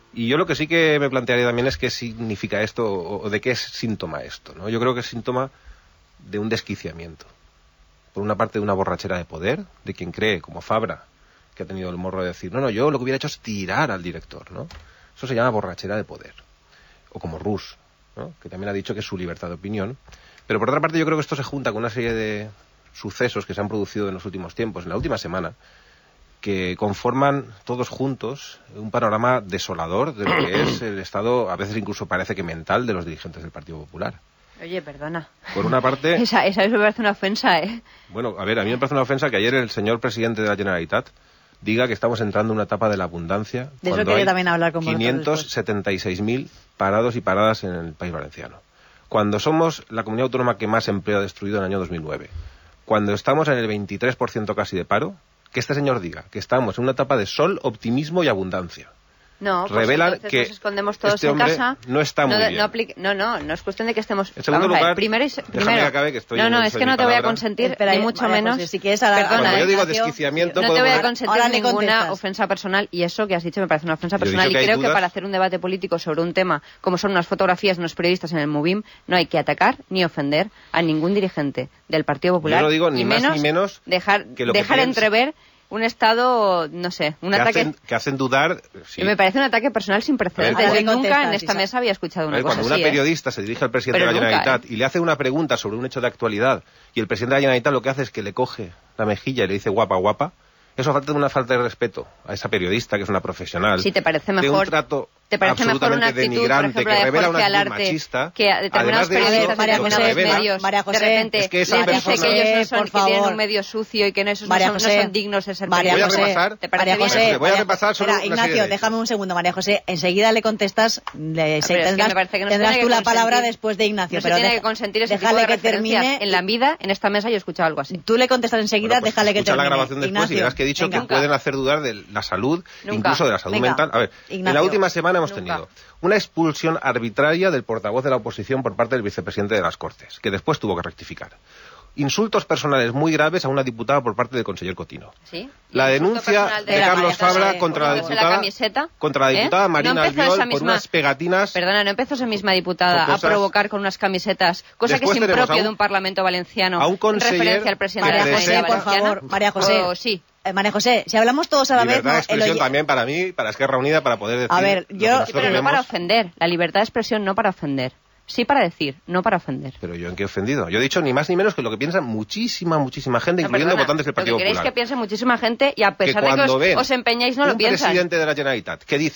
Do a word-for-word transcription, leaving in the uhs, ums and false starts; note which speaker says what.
Speaker 1: Y yo lo que sí que me plantearía también es qué significa esto o de qué es síntoma esto, ¿no? Yo creo que es síntoma de un desquiciamiento. Por una parte, de una borrachera de poder, de quien cree, como Fabra, que ha tenido el morro de decir, no, no, yo lo que hubiera hecho es tirar al director, ¿no? Eso se llama borrachera de poder. O como Rus, ¿no? Que también ha dicho que es su libertad de opinión. Pero por otra parte, yo creo que esto se junta con una serie de sucesos que se han producido en los últimos tiempos, en la última semana, que conforman todos juntos un panorama desolador de lo que es el estado, a veces incluso parece que mental, de los dirigentes del Partido Popular.
Speaker 2: Oye, perdona.
Speaker 1: Por una parte...
Speaker 2: Esa, esa me parece una ofensa, ¿eh?
Speaker 1: Bueno, a ver, a mí me parece una ofensa que ayer el señor presidente de la Generalitat diga que estamos entrando en una etapa de la abundancia.
Speaker 3: De eso quería también hablar con vosotros.
Speaker 1: quinientos setenta y seis mil parados y paradas en el País Valenciano. Cuando somos la comunidad autónoma que más empleo ha destruido en el año dos mil nueve. Cuando estamos en el veintitrés por ciento casi de paro, que este señor diga que estamos en una etapa de sol, optimismo y abundancia.
Speaker 2: No, pues
Speaker 1: revelan
Speaker 2: entonces
Speaker 1: que
Speaker 2: nos escondemos todos
Speaker 1: este
Speaker 2: en
Speaker 1: hombre
Speaker 2: casa.
Speaker 1: no está muy
Speaker 2: no,
Speaker 1: bien.
Speaker 2: No, aplique, no, no, no es cuestión de que estemos...
Speaker 1: En segundo
Speaker 2: Vamos
Speaker 1: lugar,
Speaker 2: a ver, primero, y, primero
Speaker 1: que acabe, que estoy
Speaker 2: no, no,
Speaker 1: en
Speaker 2: es que no te voy a consentir,
Speaker 3: Espera,
Speaker 2: ni mucho
Speaker 3: María
Speaker 2: menos...
Speaker 3: José, si quieres, ahora,
Speaker 2: perdona,
Speaker 1: cuando yo digo
Speaker 2: Ignacio,
Speaker 1: desquiciamiento...
Speaker 2: no te voy a
Speaker 1: poner...
Speaker 2: consentir ninguna ofensa personal, y eso que has dicho me parece una ofensa
Speaker 1: Yo
Speaker 2: personal, y
Speaker 1: que
Speaker 2: creo
Speaker 1: dudas...
Speaker 2: que para hacer un debate político sobre un tema, como son unas fotografías de unos periodistas en el Movim, no hay que atacar ni ofender a ningún dirigente del Partido Popular.
Speaker 1: Yo no digo ni
Speaker 2: y
Speaker 1: más
Speaker 2: menos
Speaker 1: ni menos
Speaker 2: dejar,
Speaker 1: que lo que
Speaker 2: dejar
Speaker 1: piensa.
Speaker 2: entrever un estado, no sé, un
Speaker 1: que
Speaker 2: ataque...
Speaker 1: Hacen, que hacen dudar... Sí.
Speaker 2: Me parece un ataque personal sin precedentes.
Speaker 1: Ver,
Speaker 2: Yo nunca en
Speaker 3: sí,
Speaker 2: esta
Speaker 3: sí.
Speaker 2: mesa había escuchado una
Speaker 1: ver,
Speaker 2: cosa
Speaker 1: cuando
Speaker 2: así,
Speaker 1: una
Speaker 2: ¿eh?
Speaker 1: periodista se dirige al presidente
Speaker 2: Pero
Speaker 1: de la
Speaker 2: nunca,
Speaker 1: Generalitat
Speaker 2: ¿eh?
Speaker 1: y le hace una pregunta sobre un hecho de actualidad y el presidente de la Generalitat lo que hace es que le coge la mejilla y le dice guapa, guapa, eso falta de una falta de respeto a esa periodista que es una profesional.
Speaker 2: Sí, te parece
Speaker 1: de
Speaker 2: mejor...
Speaker 1: un trato
Speaker 2: ¿Te parece mejor una actitud, por
Speaker 1: denigrante,
Speaker 2: ejemplo,
Speaker 1: que
Speaker 2: de
Speaker 1: revela
Speaker 2: Jorge
Speaker 1: una
Speaker 2: Alarte,
Speaker 1: actitud machista,
Speaker 2: que a determinados
Speaker 1: además de eso,
Speaker 2: periodistas de
Speaker 3: María
Speaker 2: determinados
Speaker 3: José,
Speaker 2: medios
Speaker 3: María José,
Speaker 2: de repente
Speaker 1: es que esa
Speaker 2: les dice
Speaker 1: persona-
Speaker 2: que ellos no son,
Speaker 3: por
Speaker 2: que tienen
Speaker 3: favor.
Speaker 2: un medio sucio y que no, esos no
Speaker 3: María
Speaker 2: son, no
Speaker 3: José,
Speaker 2: son dignos de ser
Speaker 3: María
Speaker 1: Voy a
Speaker 3: José,
Speaker 1: repasar.
Speaker 2: ¿Te parece
Speaker 3: María
Speaker 2: bien?
Speaker 3: José,
Speaker 1: Voy a
Speaker 3: María-
Speaker 1: repasar solo
Speaker 3: Espera,
Speaker 1: una serie
Speaker 3: Ignacio,
Speaker 1: de-
Speaker 3: déjame un segundo, María José. Enseguida le contestas, le,
Speaker 2: Pero es que
Speaker 3: tendrás,
Speaker 2: me parece que no se
Speaker 3: tendrás
Speaker 2: tiene
Speaker 3: tú
Speaker 2: que
Speaker 3: la palabra
Speaker 2: consentir.
Speaker 3: después de Ignacio.
Speaker 2: No se
Speaker 3: pero
Speaker 2: tiene
Speaker 3: deja-
Speaker 2: que consentir ese tipo
Speaker 3: déjale
Speaker 2: de
Speaker 3: que
Speaker 2: referencias.
Speaker 3: termine.
Speaker 2: En la vida, en esta mesa, yo he escuchado algo así.
Speaker 3: Tú le contestas enseguida,
Speaker 1: Bueno, pues
Speaker 3: déjale que
Speaker 1: escucha
Speaker 3: termine.
Speaker 1: la grabación después
Speaker 3: Ignacio,
Speaker 1: y verás que he dicho
Speaker 3: venga.
Speaker 1: que pueden hacer dudar de la salud,
Speaker 2: Nunca.
Speaker 1: incluso de la salud
Speaker 3: Venga,
Speaker 1: mental. A ver, en la
Speaker 3: Ignacio.
Speaker 1: última semana hemos
Speaker 2: Nunca.
Speaker 1: tenido una expulsión arbitraria del portavoz de la oposición por parte del vicepresidente de las Cortes, que después tuvo que rectificar. Insultos personales muy graves a una diputada por parte del conseller Cotino.
Speaker 2: ¿Sí?
Speaker 1: La
Speaker 2: Y el insulto
Speaker 1: denuncia
Speaker 2: personal
Speaker 1: de
Speaker 2: la
Speaker 1: Carlos
Speaker 2: María José,
Speaker 1: Fabra contra la
Speaker 2: poniéndose
Speaker 1: diputada,
Speaker 2: camiseta,
Speaker 1: contra la
Speaker 2: ¿eh?
Speaker 1: diputada Marina
Speaker 2: No empezó
Speaker 1: Albiol
Speaker 2: esa
Speaker 1: por
Speaker 2: misma-
Speaker 1: unas pegatinas.
Speaker 2: Perdona, no empezó esa misma diputada
Speaker 1: Con cosas-
Speaker 2: a provocar con unas camisetas, cosa
Speaker 1: Después
Speaker 2: que es
Speaker 1: tenemos
Speaker 2: impropio
Speaker 1: a un-
Speaker 2: de un parlamento valenciano,
Speaker 1: a un
Speaker 2: en
Speaker 1: conseller
Speaker 2: referencia al presidente
Speaker 3: María
Speaker 2: de la
Speaker 3: José,
Speaker 2: Comunidad
Speaker 3: por
Speaker 2: Valenciana.
Speaker 3: favor, María José.
Speaker 2: O sí.
Speaker 3: Eh, María José, si hablamos todos a la vez...
Speaker 1: Libertad
Speaker 3: no,
Speaker 1: de
Speaker 3: el
Speaker 1: expresión
Speaker 3: oye-
Speaker 1: también para mí, para Esquerra Unida, para poder decir...
Speaker 3: A ver,
Speaker 1: lo
Speaker 3: yo-
Speaker 1: que
Speaker 2: Sí,
Speaker 1: nosotros
Speaker 2: pero no para
Speaker 1: vemos.
Speaker 2: ofender. La libertad de expresión no para ofender. Sí para decir, no para ofender.
Speaker 1: Pero yo en qué he ofendido. Yo he dicho ni más ni menos que lo que piensa muchísima, muchísima gente,
Speaker 2: No,
Speaker 1: incluyendo
Speaker 2: perdona,
Speaker 1: votantes del Partido
Speaker 2: lo que queréis
Speaker 1: Popular.
Speaker 2: que piense muchísima gente y a pesar de que
Speaker 1: cuando
Speaker 2: os,
Speaker 1: ven
Speaker 2: os empeñáis no lo
Speaker 1: un
Speaker 2: piensan.
Speaker 1: presidente de la Generalitat que dice